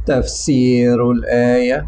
تفسير الآية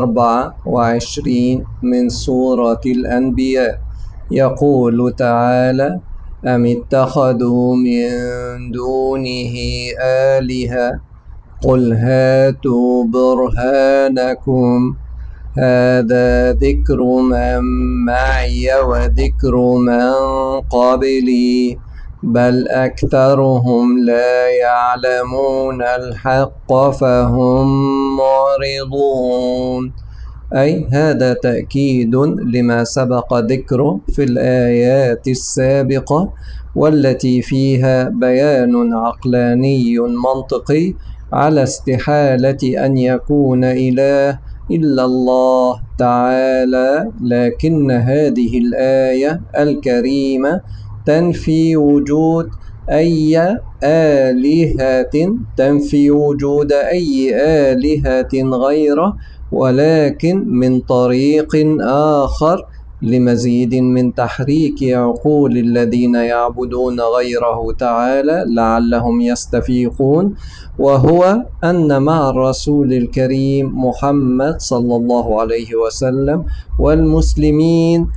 24 من سورة الأنبياء. يقول تعالى: أم اتخذوا من دونه آلهة قل هاتوا برهانكم هذا ذكر من معي وذكر من قبلي بل أكثرهم لا يعلمون الحق فهم معرضون. أي هذا تأكيد لما سبق ذكره في الآيات السابقة، والتي فيها بيان عقلاني منطقي على استحالة أن يكون إله إلا الله تعالى. لكن هذه الآية الكريمة تنفي وجود أي آلهة غيره، ولكن من طريق آخر لمزيد من تحريك عقول الذين يعبدون غيره تعالى لعلهم يستفيقون، وهو أن مع الرسول الكريم محمد صلى الله عليه وسلم والمسلمين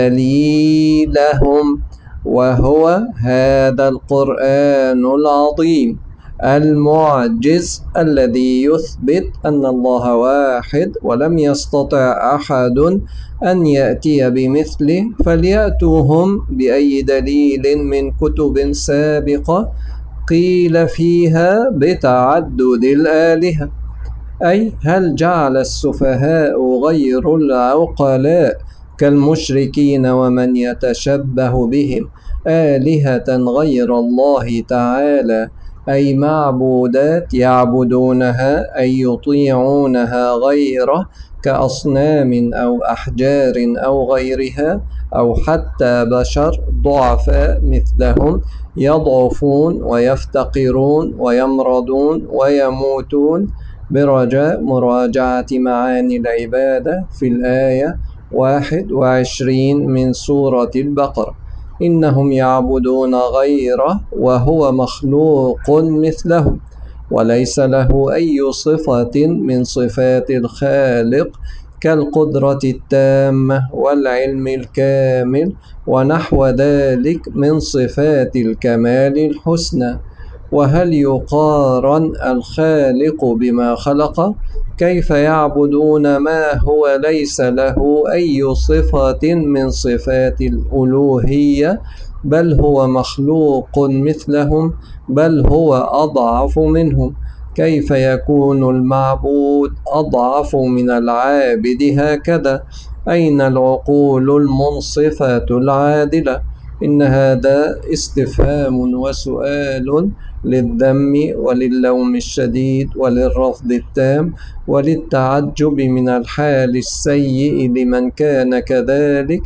دليلهم، وهو هذا القرآن العظيم المعجز الذي يثبت أن الله واحد ولم يستطع أحد أن يأتي بمثله، فليأتوهم بأي دليل من كتب سابقة قيل فيها بتعدد الآلهة. أي هل جعل السفهاء غير العقلاء كالمشركين ومن يتشبه بهم آلهة غير الله تعالى، أي معبودات يعبدونها أي يطيعونها غيره كأصنام أو أحجار أو غيرها، أو حتى بشر ضعفاء مثلهم يضعفون ويفتقرون ويمرضون ويموتون، برجاء مراجعة معاني العبادة في الآية 21 من سورة البقرة. إنهم يعبدون غيره وهو مخلوق مثلهم وليس له أي صفة من صفات الخالق كالقدرة التامة والعلم الكامل ونحو ذلك من صفات الكمال الحسنى. وهل يقارن الخالق بما خلق؟ كيف يعبدون ما هو ليس له أي صفة من صفات الألوهية، بل هو مخلوق مثلهم، بل هو أضعف منهم؟ كيف يكون المعبود أضعف من العابد هكذا؟ أين العقول المنصفة العادلة؟ إن هذا استفهام وسؤال للذم وللوم الشديد وللرفض التام وللتعجب من الحال السيء لمن كان كذلك،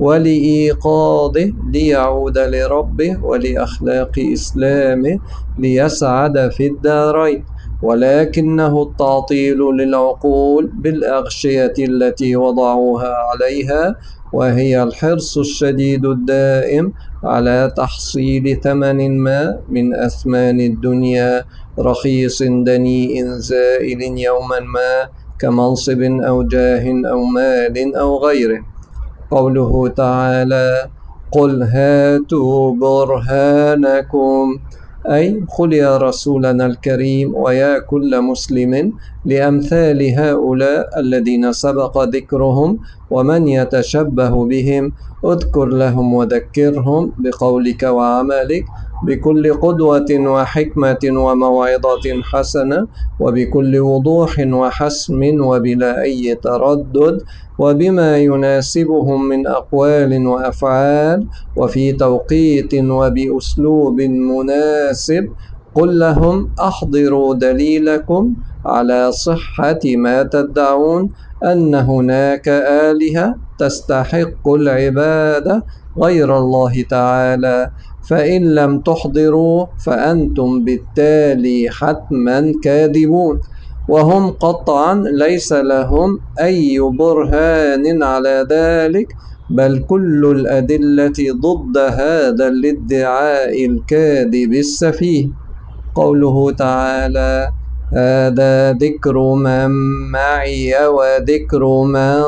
ولإيقاظه ليعود لربه ولأخلاق إسلامه ليسعد في الدارين. ولكنه التعطيل للعقول بالأغشية التي وضعوها عليها، وهي الحرص الشديد الدائم على تحصيل ثمن ما من أثمان الدنيا رخيص دنيء زائل يوما ما كمنصب أو جاه أو مال أو غيره. قوله تعالى: قل هاتوا برهانكم، أي قل يا رسولنا الكريم ويا كل مسلم لأمثال هؤلاء الذين سبق ذكرهم ومن يتشبه بهم، اذكر لهم وذكرهم بقولك وعملك بكل قدوة وحكمة وموعظة حسنة وبكل وضوح وحسم وبلا أي تردد، وبما يناسبهم من أقوال وأفعال وفي توقيت وبأسلوب مناسب. قل لهم أحضروا دليلكم على صحة ما تدعون أن هناك آلهة تستحق العبادة غير الله تعالى، فإن لم تحضروا فأنتم بالتالي حتما كاذبون. وهم قطعا ليس لهم أي برهان على ذلك، بل كل الأدلة ضد هذا الادعاء الكاذب السفيه. قوله تعالى: هذا ذكر من معي وذكر من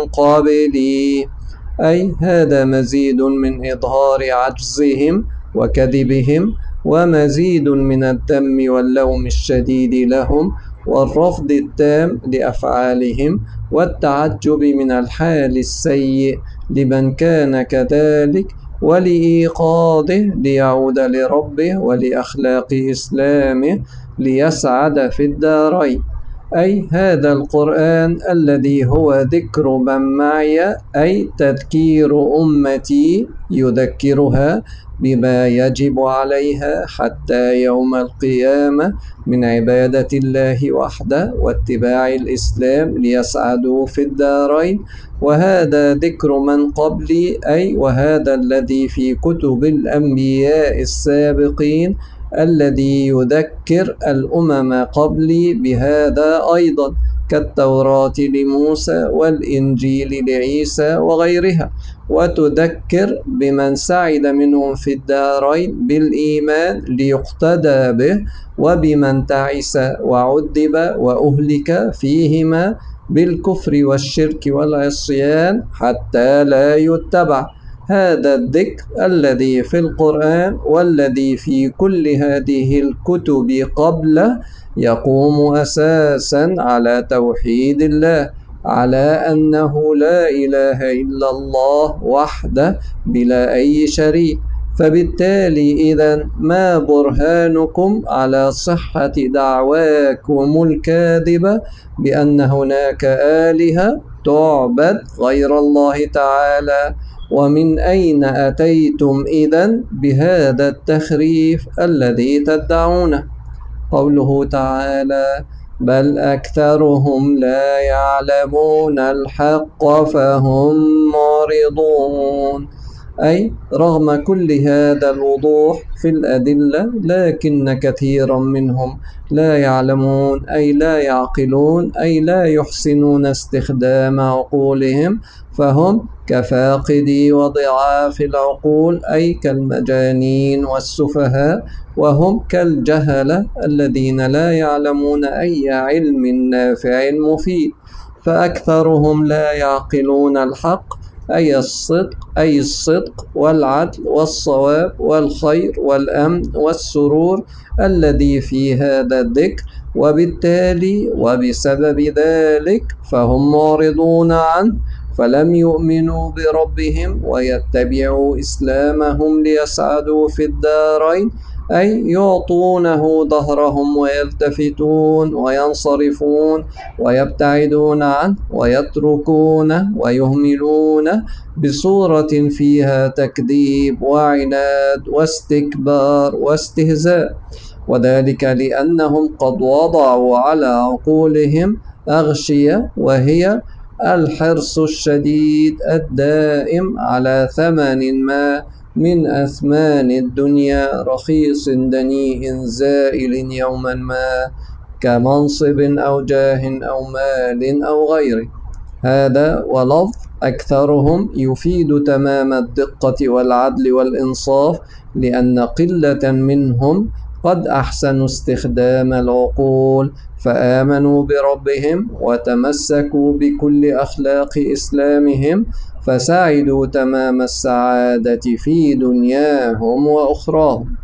قبلي، أي هذا مزيد من إظهار عجزهم وكذبهم، ومزيد من الذم واللوم الشديد لهم، والرفض التام لأفعالهم، والتعجب من الحال السيء لمن كان كذلك، ولإيقاظه ليعود لربه ولأخلاق إسلامه ليسعد في الدارين. أي هذا القرآن الذي هو ذكر من معي، أي تذكير أمتي يذكرها بما يجب عليها حتى يوم القيامة من عبادة الله وحده واتباع الإسلام ليسعدوا في الدارين. وهذا ذكر من قبلي، أي وهذا الذي في كتب الأنبياء السابقين الذي يذكر الأمم قبلي بهذا أيضا، كالتوراة لموسى والإنجيل لعيسى وغيرها، وتذكر بمن سعد منهم في الدارين بالإيمان ليقتدى به، وبمن تعس وعذب وأهلك فيهما بالكفر والشرك والعصيان حتى لا يتبع. هذا الذكر الذي في القرآن والذي في كل هذه الكتب قبله يقوم أساسا على توحيد الله، على أنه لا إله إلا الله وحده بلا أي شريك. فبالتالي إذن ما برهانكم على صحة دعواكم الكاذبة بأن هناك آلهة تعبد غير الله تعالى؟ ومن أين أتيتم إذن بهذا التخريف الذي تدعونه؟ قوله تعالى: بل أكثرهم لا يعلمون الحق فهم معرضون، أي رغم كل هذا الوضوح في الأدلة لكن كثيرا منهم لا يعلمون، أي لا يعقلون، أي لا يحسنون استخدام عقولهم، فهم كفاقدي وضعاف العقول، أي كالمجانين والسفهاء، وهم كالجهلة الذين لا يعلمون أي علم نافع مفيد. فأكثرهم لا يعقلون الحق، أي الصدق والعدل والصواب والخير والأمن والسرور الذي في هذا الذكر، وبالتالي وبسبب ذلك فهم معرضون عنه، فلم يؤمنوا بربهم ويتبعوا إسلامهم ليسعدوا في الدارين، أي يعطونه ظهرهم ويلتفتون وينصرفون ويبتعدون عنه ويتركونه ويهملونه بصورة فيها تكذيب وعناد واستكبار واستهزاء، وذلك لأنهم قد وضعوا على عقولهم أغشية، وهي الحرص الشديد الدائم على ثمن ما من أثمان الدنيا رخيص دنيء زائل يوما ما، كمنصب أو جاه أو مال أو غيره. هذا ولفظ أكثرهم يفيد تمام الدقة والعدل والإنصاف، لأن قلة منهم قد أحسنوا استخدام العقول فآمنوا بربهم وتمسكوا بكل أخلاق إسلامهم، فسعدوا تمام السعادة في دنياهم وأخراهم.